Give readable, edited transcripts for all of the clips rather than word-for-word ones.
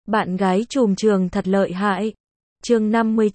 Bạn gái trùm trường thật lợi hại. Chương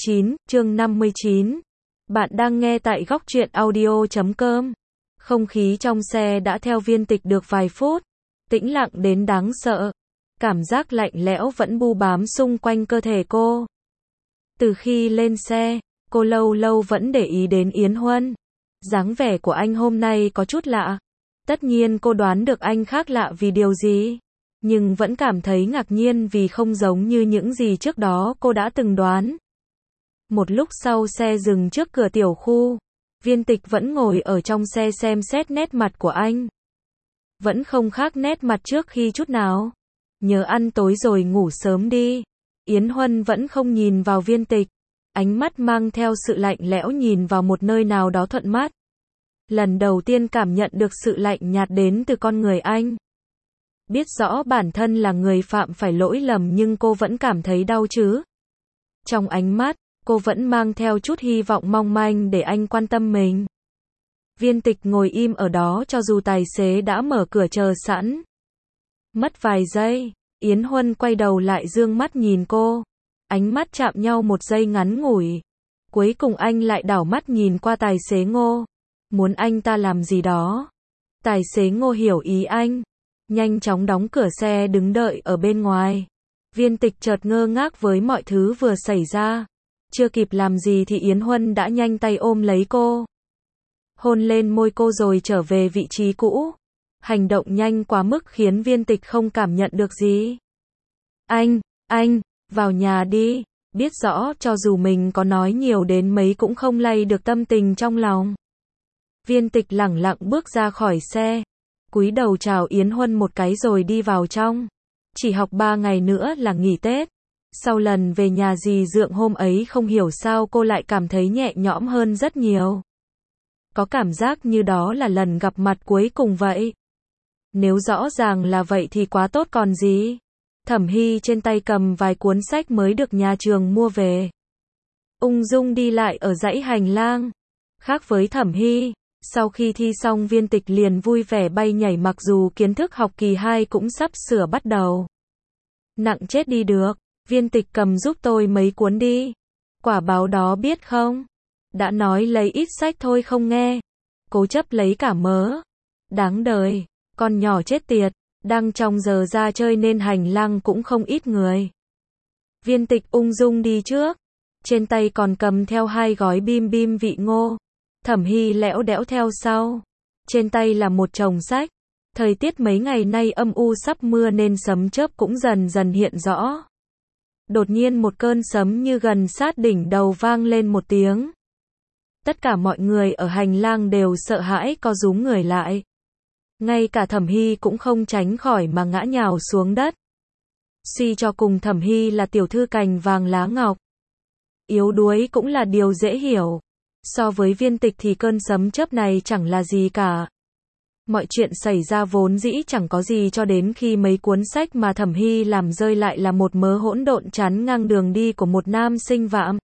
59. Bạn đang nghe tại góc truyện audio.com. Không khí trong xe đã theo Viên Tịch được vài phút, tĩnh lặng đến đáng sợ. Cảm giác lạnh lẽo vẫn bu bám xung quanh cơ thể cô. Từ khi lên xe, cô lâu lâu vẫn để ý đến Yến Huân. Dáng vẻ của anh hôm nay có chút lạ. Tất nhiên cô đoán được anh khác lạ vì điều gì, nhưng vẫn cảm thấy ngạc nhiên vì không giống như những gì trước đó cô đã từng đoán. Một lúc sau xe dừng trước cửa tiểu khu, Viên Tịch vẫn ngồi ở trong xe xem xét nét mặt của anh. Vẫn không khác nét mặt trước khi chút nào. Nhớ ăn tối rồi ngủ sớm đi. Yến Huân vẫn không nhìn vào Viên Tịch. Ánh mắt mang theo sự lạnh lẽo nhìn vào một nơi nào đó thuận mắt. Lần đầu tiên cảm nhận được sự lạnh nhạt đến từ con người anh. Biết rõ bản thân là người phạm phải lỗi lầm nhưng cô vẫn cảm thấy đau chứ. Trong ánh mắt, cô vẫn mang theo chút hy vọng mong manh để anh quan tâm mình. Viên Tịch ngồi im ở đó cho dù tài xế đã mở cửa chờ sẵn. Mất vài giây, Yến Huân quay đầu lại dương mắt nhìn cô. Ánh mắt chạm nhau một giây ngắn ngủi. Cuối cùng anh lại đảo mắt nhìn qua tài xế Ngô. Muốn anh ta làm gì đó. Tài xế Ngô hiểu ý anh. Nhanh chóng đóng cửa xe đứng đợi ở bên ngoài. Viên Tịch chợt ngơ ngác với mọi thứ vừa xảy ra. Chưa kịp làm gì thì Yến Huân đã nhanh tay ôm lấy cô. Hôn lên môi cô rồi trở về vị trí cũ. Hành động nhanh quá mức khiến Viên Tịch không cảm nhận được gì. Anh, vào nhà đi. Biết rõ cho dù mình có nói nhiều đến mấy cũng không lay được tâm tình trong lòng. Viên Tịch lẳng lặng bước ra khỏi xe. Cúi đầu chào Yến Huân một cái rồi đi vào trong. Chỉ học 3 ngày nữa là nghỉ Tết. Sau lần về nhà dì Dượng hôm ấy không hiểu sao cô lại cảm thấy nhẹ nhõm hơn rất nhiều. Có cảm giác như đó là lần gặp mặt cuối cùng vậy. Nếu rõ ràng là vậy thì quá tốt còn gì. Thẩm Hy trên tay cầm vài cuốn sách mới được nhà trường mua về. Ung dung đi lại ở dãy hành lang. Khác với Thẩm Hy, sau khi thi xong Viên Tịch liền vui vẻ bay nhảy mặc dù kiến thức học kỳ 2 cũng sắp sửa bắt đầu. Nặng chết đi được, Viên Tịch cầm giúp tôi mấy cuốn đi. Quả báo đó biết không? Đã nói lấy ít sách thôi không nghe. Cố chấp lấy cả mớ. Đáng đời, con nhỏ chết tiệt, đang trong giờ ra chơi nên hành lang cũng không ít người. Viên Tịch ung dung đi trước. Trên tay còn cầm theo 2 gói bim bim vị ngô. Thẩm Hy lẽo đẽo theo sau. Trên tay là một chồng sách. Thời tiết mấy ngày nay âm u sắp mưa nên sấm chớp cũng dần dần hiện rõ. Đột nhiên một cơn sấm như gần sát đỉnh đầu vang lên một tiếng. Tất cả mọi người ở hành lang đều sợ hãi co rúm người lại. Ngay cả Thẩm Hy cũng không tránh khỏi mà ngã nhào xuống đất. Suy cho cùng Thẩm Hy là tiểu thư cành vàng lá ngọc. Yếu đuối cũng là điều dễ hiểu. So với Viên Tịch thì cơn sấm chớp này chẳng là gì cả. Mọi chuyện xảy ra vốn dĩ chẳng có gì cho đến khi mấy cuốn sách mà Thẩm Hy làm rơi lại là một mớ hỗn độn chắn ngang đường đi của một nam sinh vạm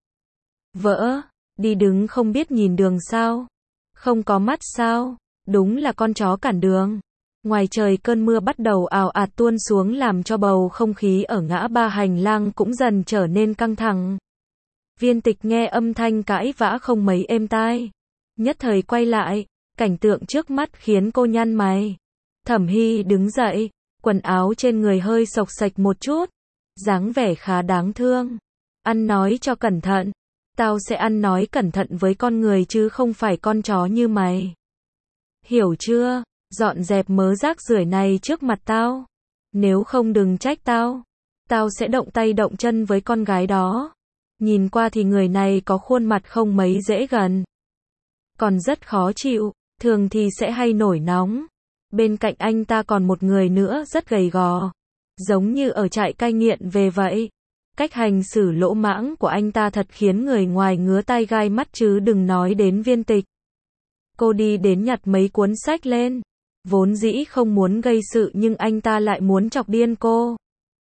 vỡ. Đi đứng không biết nhìn đường sao? Không có mắt sao? Đúng là con chó cản đường. Ngoài trời cơn mưa bắt đầu ào ạt tuôn xuống làm cho bầu không khí ở ngã ba hành lang cũng dần trở nên căng thẳng. Viên Tịch nghe âm thanh cãi vã không mấy êm tai. Nhất thời quay lại, cảnh tượng trước mắt khiến cô nhăn mày. Thẩm Hy đứng dậy, quần áo trên người hơi xộc xệch một chút. Dáng vẻ khá đáng thương. Ăn nói cho cẩn thận. Tao sẽ ăn nói cẩn thận với con người chứ không phải con chó như mày. Hiểu chưa? Dọn dẹp mớ rác rưởi này trước mặt tao. Nếu không đừng trách tao. Tao sẽ động tay động chân với con gái đó. Nhìn qua thì người này có khuôn mặt không mấy dễ gần. Còn rất khó chịu, thường thì sẽ hay nổi nóng. Bên cạnh anh ta còn một người nữa rất gầy gò. Giống như ở trại cai nghiện về vậy. Cách hành xử lỗ mãng của anh ta thật khiến người ngoài ngứa tai gai mắt chứ đừng nói đến Viên Tịch. Cô đi đến nhặt mấy cuốn sách lên. Vốn dĩ không muốn gây sự nhưng anh ta lại muốn chọc điên cô.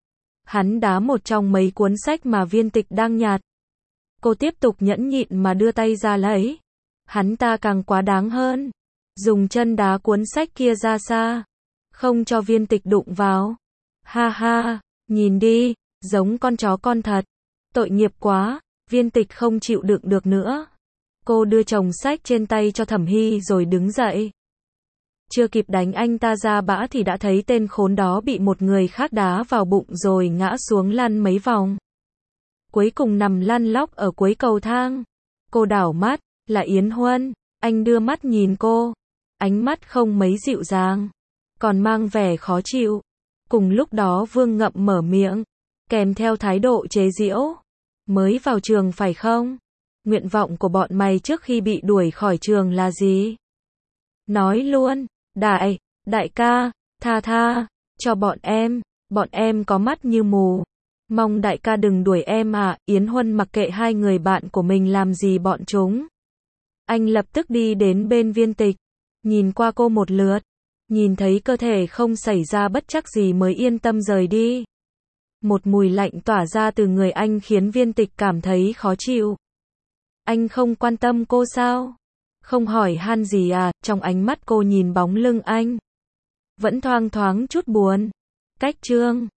Hắn đá một trong mấy cuốn sách mà Viên Tịch đang nhặt. Cô tiếp tục nhẫn nhịn mà đưa tay ra lấy. Hắn ta càng quá đáng hơn. Dùng chân đá cuốn sách kia ra xa. Không cho Viên Tịch đụng vào. Ha ha, nhìn đi, Giống con chó con thật. Tội nghiệp quá, Viên Tịch không chịu đựng được nữa. Cô đưa chồng sách trên tay cho Thẩm Hy rồi đứng dậy. Chưa kịp đánh anh ta ra bã thì đã thấy tên khốn đó bị một người khác đá vào bụng rồi ngã xuống lăn mấy vòng. Cuối cùng nằm lăn lóc ở cuối cầu thang. Cô đảo mắt, là Yến Huân. Anh đưa mắt nhìn cô. Ánh mắt không mấy dịu dàng, còn mang vẻ khó chịu. Cùng lúc đó Vương Ngậm mở miệng, kèm theo thái độ chế giễu. Mới vào trường phải không? Nguyện vọng của bọn mày trước khi bị đuổi khỏi trường là gì? Nói luôn, đại ca, tha, cho bọn em có mắt như mù. Mong đại ca đừng đuổi em à, Yến Huân mặc kệ hai người bạn của mình làm gì bọn chúng. Anh lập tức đi đến bên Viên Tịch, nhìn qua cô một lượt, nhìn thấy cơ thể không xảy ra bất trắc gì mới yên tâm rời đi. Một mùi lạnh tỏa ra từ người anh khiến Viên Tịch cảm thấy khó chịu. Anh không quan tâm cô sao? Không hỏi han gì à? Trong ánh mắt cô nhìn bóng lưng anh, vẫn thoang thoáng chút buồn. Cách chương